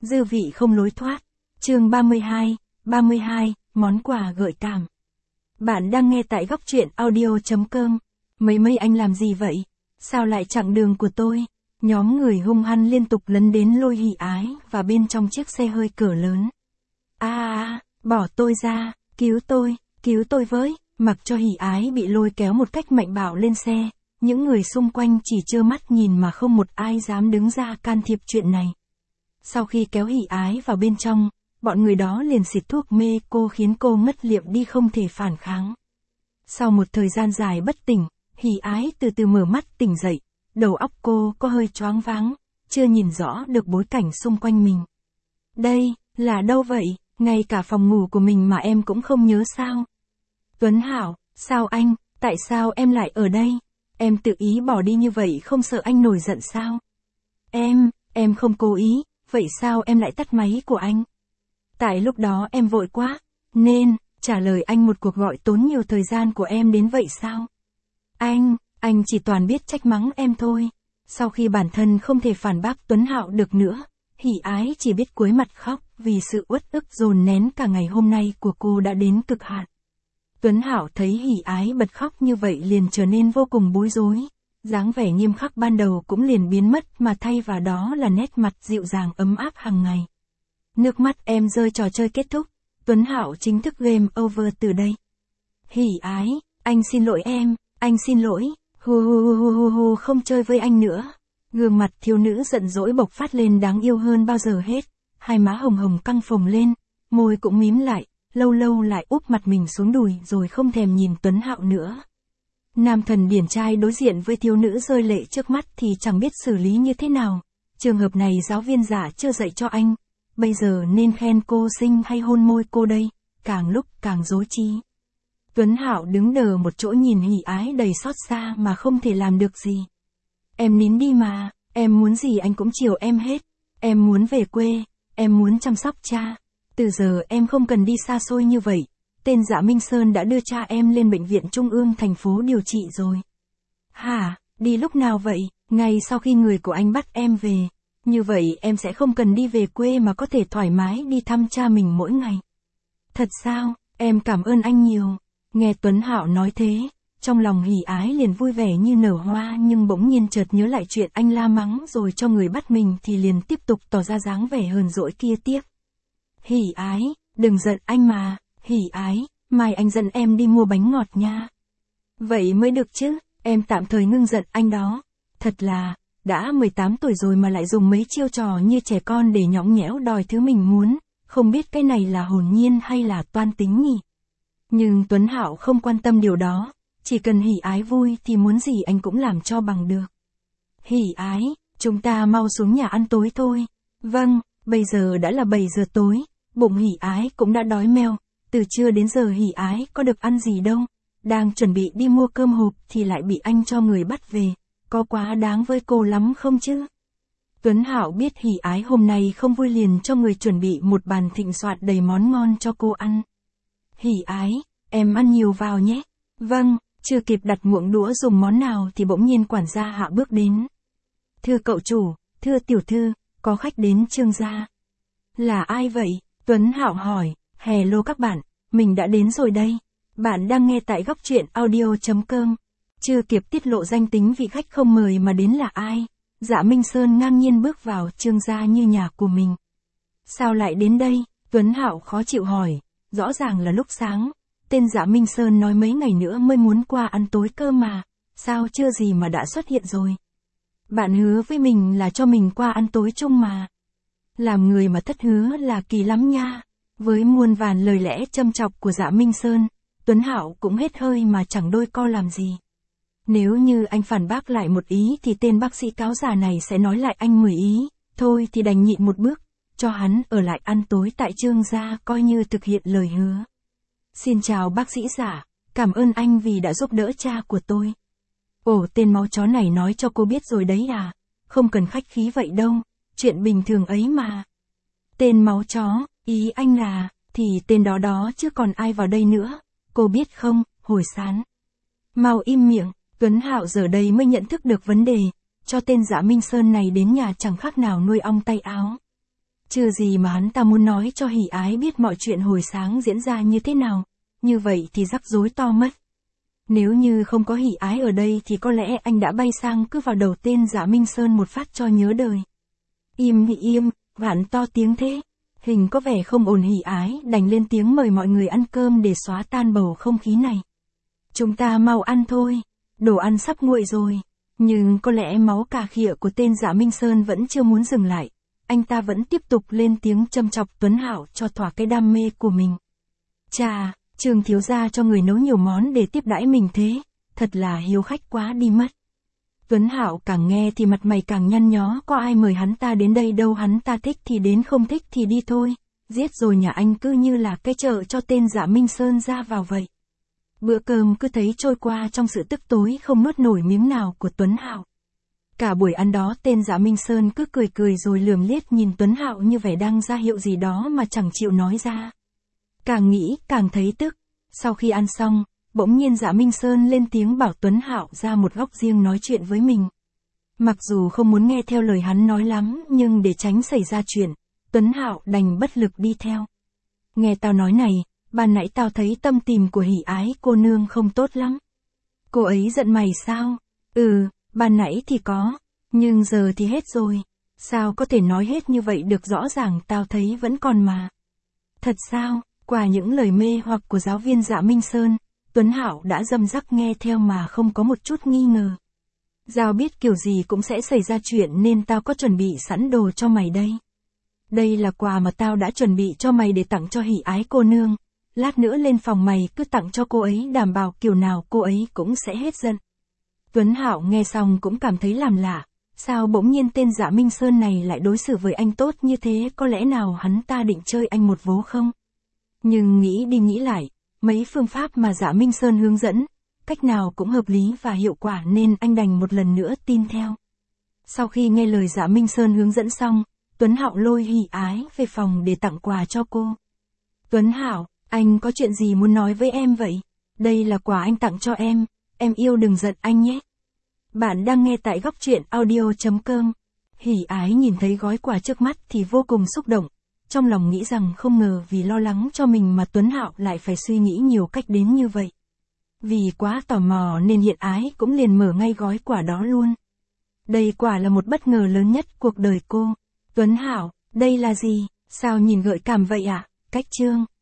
Dư vị không lối thoát. Chương 32, món quà gợi cảm. Bạn đang nghe tại góc truyện audio.com. Mấy anh làm gì vậy? Sao lại chặn đường của tôi? Nhóm người hung hăng liên tục lấn đến lôi Hỷ Ái và bên trong chiếc xe hơi cửa lớn. Bỏ tôi ra, cứu tôi với. Mặc cho Hỷ Ái bị lôi kéo một cách mạnh bạo lên xe, những người xung quanh chỉ trơ mắt nhìn mà không một ai dám đứng ra can thiệp chuyện này. Sau khi kéo Hỷ Ái vào bên trong, bọn người đó liền xịt thuốc mê cô khiến cô ngất liệm đi không thể phản kháng. Sau một thời gian dài bất tỉnh, Hỷ Ái từ từ mở mắt tỉnh dậy, đầu óc cô có hơi choáng váng, chưa nhìn rõ được bối cảnh xung quanh mình. Đây, là đâu vậy? Ngay cả phòng ngủ của mình mà em cũng không nhớ sao? Tuấn Hạo, sao anh, tại sao em lại ở đây? Em tự ý bỏ đi như vậy không sợ anh nổi giận sao? Em không cố ý, vậy sao em lại tắt máy của anh? Tại lúc đó em vội quá, nên, trả lời anh một cuộc gọi tốn nhiều thời gian của em đến vậy sao? Anh chỉ toàn biết trách mắng em thôi. Sau khi bản thân không thể phản bác Tuấn Hạo được nữa, Hỷ Ái chỉ biết cúi mặt khóc vì sự uất ức dồn nén cả ngày hôm nay của cô đã đến cực hạn. Tuấn Hạo thấy Hỷ Ái bật khóc như vậy liền trở nên vô cùng bối rối, dáng vẻ nghiêm khắc ban đầu cũng liền biến mất mà thay vào đó là nét mặt dịu dàng ấm áp hàng ngày. Nước mắt em rơi, trò chơi kết thúc, Tuấn Hạo chính thức game over từ đây. Hỷ Ái, anh xin lỗi em, anh xin lỗi, hu không chơi với anh nữa. Gương mặt thiếu nữ giận dỗi bộc phát lên đáng yêu hơn bao giờ hết, hai má hồng hồng căng phồng lên, môi cũng mím lại, lâu lâu lại úp mặt mình xuống đùi rồi không thèm nhìn Tuấn Hạo nữa. Nam thần điển trai đối diện với thiếu nữ rơi lệ trước mắt thì chẳng biết xử lý như thế nào. Trường hợp này giáo viên giả chưa dạy cho anh, bây giờ nên khen cô xinh hay hôn môi cô đây, càng lúc càng rối trí. Tuấn Hạo đứng đờ một chỗ nhìn Hỷ Ái đầy xót xa mà không thể làm được gì. Em nín đi mà, em muốn gì anh cũng chiều em hết. Em muốn về quê, em muốn chăm sóc cha. Từ giờ em không cần đi xa xôi như vậy. Tên Dạ Minh Sơn đã đưa cha em lên bệnh viện trung ương thành phố điều trị rồi. Hả, đi lúc nào vậy? Ngay sau khi người của anh bắt em về. Như vậy em sẽ không cần đi về quê mà có thể thoải mái đi thăm cha mình mỗi ngày. Thật sao, em cảm ơn anh nhiều. Nghe Tuấn Hạo nói thế, trong lòng Hỷ Ái liền vui vẻ như nở hoa, nhưng bỗng nhiên chợt nhớ lại chuyện anh la mắng rồi cho người bắt mình thì liền tiếp tục tỏ ra dáng vẻ hờn dỗi kia tiếp. Hỷ Ái, đừng giận anh mà, Hỷ Ái, mai anh dẫn em đi mua bánh ngọt nha. Vậy mới được chứ, em tạm thời ngưng giận anh đó. Thật là, đã 18 tuổi rồi mà lại dùng mấy chiêu trò như trẻ con để nhõng nhẽo đòi thứ mình muốn, không biết cái này là hồn nhiên hay là toan tính nhỉ? Nhưng Tuấn Hạo không quan tâm điều đó, chỉ cần Hỷ Ái vui thì muốn gì anh cũng làm cho bằng được. Hỷ Ái, chúng ta mau xuống nhà ăn tối thôi. Vâng, bây giờ đã là 7 giờ tối, bụng Hỷ Ái cũng đã đói meo, từ trưa đến giờ Hỷ Ái có được ăn gì đâu. Đang chuẩn bị đi mua cơm hộp thì lại bị anh cho người bắt về, có quá đáng với cô lắm không chứ? Tuấn Hạo biết Hỷ Ái hôm nay không vui liền cho người chuẩn bị một bàn thịnh soạn đầy món ngon cho cô ăn. Hỷ Ái, em ăn nhiều vào nhé. Vâng, chưa kịp đặt muỗng đũa dùng món nào thì bỗng nhiên quản gia Hạ bước đến. Thưa cậu chủ, thưa tiểu thư, có khách đến Trương gia. Là ai vậy? Tuấn Hạo hỏi. Hello các bạn, mình đã đến rồi đây. Bạn đang nghe tại góc truyện audio.com. Chưa kịp tiết lộ danh tính vị khách không mời mà đến là ai, Dạ Minh Sơn ngang nhiên bước vào Trương gia như nhà của mình. Sao lại đến đây? Tuấn Hạo khó chịu hỏi. Rõ ràng là lúc sáng, tên Dạ Minh Sơn nói mấy ngày nữa mới muốn qua ăn tối cơ mà, sao chưa gì mà đã xuất hiện rồi? Bạn hứa với mình là cho mình qua ăn tối chung mà. Làm người mà thất hứa là kỳ lắm nha. Với muôn vàn lời lẽ châm chọc của Dạ Minh Sơn, Tuấn Hạo cũng hết hơi mà chẳng đôi co làm gì. Nếu như anh phản bác lại một ý thì tên bác sĩ cáo già này sẽ nói lại anh 10 ý, thôi thì đành nhịn một bước, cho hắn ở lại ăn tối tại Trương gia coi như thực hiện lời hứa. Xin chào bác sĩ giả, cảm ơn anh vì đã giúp đỡ cha của tôi. Ồ, tên máu chó này nói cho cô biết rồi đấy à, không cần khách khí vậy đâu, chuyện bình thường ấy mà. Tên máu chó, ý anh là, thì tên đó chứ còn ai vào đây nữa, cô biết không, hồi sáng. Mau im miệng, Tuấn Hạo giờ đây mới nhận thức được vấn đề, cho tên Dạ Minh Sơn này đến nhà chẳng khác nào nuôi ong tay áo. Chưa gì mà hắn ta muốn nói cho Hỷ Ái biết mọi chuyện hồi sáng diễn ra như thế nào, như vậy thì rắc rối to mất. Nếu như không có Hỷ Ái ở đây thì có lẽ anh đã bay sang cứ vào đầu tên Dạ Minh Sơn một phát cho nhớ đời. Im, vạn to tiếng thế. Hình có vẻ không ổn. Hỷ Ái đành lên tiếng mời mọi người ăn cơm để xóa tan bầu không khí này. Chúng ta mau ăn thôi, đồ ăn sắp nguội rồi. Nhưng có lẽ máu cà khịa của tên Dạ Minh Sơn vẫn chưa muốn dừng lại. Anh ta vẫn tiếp tục lên tiếng châm chọc Tuấn Hạo cho thỏa cái đam mê của mình. Chà, Trương thiếu gia cho người nấu nhiều món để tiếp đãi mình thế, thật là hiếu khách quá đi mất. Tuấn Hạo càng nghe thì mặt mày càng nhăn nhó, có ai mời hắn ta đến đây đâu, hắn ta thích thì đến, không thích thì đi thôi. Giết rồi nhà anh cứ như là cái chợ cho tên Dạ Minh Sơn ra vào vậy. Bữa cơm cứ thấy trôi qua trong sự tức tối không nuốt nổi miếng nào của Tuấn Hạo. Cả buổi ăn đó tên Dạ Minh Sơn cứ cười rồi lườm liếc nhìn Tuấn Hạo như vẻ đang ra hiệu gì đó mà chẳng chịu nói ra. Càng nghĩ càng thấy tức. Sau khi ăn xong, bỗng nhiên Dạ Minh Sơn lên tiếng bảo Tuấn Hạo ra một góc riêng nói chuyện với mình. Mặc dù không muốn nghe theo lời hắn nói lắm, nhưng để tránh xảy ra chuyện, Tuấn Hạo đành bất lực đi theo. Nghe tao nói này, ban nãy tao thấy tâm tình của Hỷ Ái cô nương không tốt lắm. Cô ấy giận mày sao? Ban nãy thì có, nhưng giờ thì hết rồi. Sao có thể nói hết như vậy được, rõ ràng tao thấy vẫn còn mà. Thật sao? Qua những lời mê hoặc của giáo viên Dạ Minh Sơn, Tuấn Hạo đã răm rắc nghe theo mà không có một chút nghi ngờ. Giao biết kiểu gì cũng sẽ xảy ra chuyện nên tao có chuẩn bị sẵn đồ cho mày đây. Đây là quà mà tao đã chuẩn bị cho mày để tặng cho Hỷ Ái cô nương. Lát nữa lên phòng mày cứ tặng cho cô ấy, đảm bảo kiểu nào cô ấy cũng sẽ hết giận. Tuấn Hạo nghe xong cũng cảm thấy làm lạ. Sao bỗng nhiên tên Dạ Minh Sơn này lại đối xử với anh tốt như thế, có lẽ nào hắn ta định chơi anh một vố không? Nhưng nghĩ đi nghĩ lại, mấy phương pháp mà Dạ Minh Sơn hướng dẫn, cách nào cũng hợp lý và hiệu quả nên anh đành một lần nữa tin theo. Sau khi nghe lời Dạ Minh Sơn hướng dẫn xong, Tuấn Hạo lôi Hỷ Ái về phòng để tặng quà cho cô. Tuấn Hạo, anh có chuyện gì muốn nói với em vậy? Đây là quà anh tặng cho em yêu đừng giận anh nhé. Bạn đang nghe tại góc truyện audio.com. Hỷ Ái nhìn thấy gói quà trước mắt thì vô cùng xúc động. Trong lòng nghĩ rằng không ngờ vì lo lắng cho mình mà Tuấn Hạo lại phải suy nghĩ nhiều cách đến như vậy. Vì quá tò mò nên Hỷ Ái cũng liền mở ngay gói quà đó luôn. Đây quả là một bất ngờ lớn nhất cuộc đời cô. Tuấn Hạo, đây là gì? Sao nhìn gợi cảm vậy ạ? Cách chương.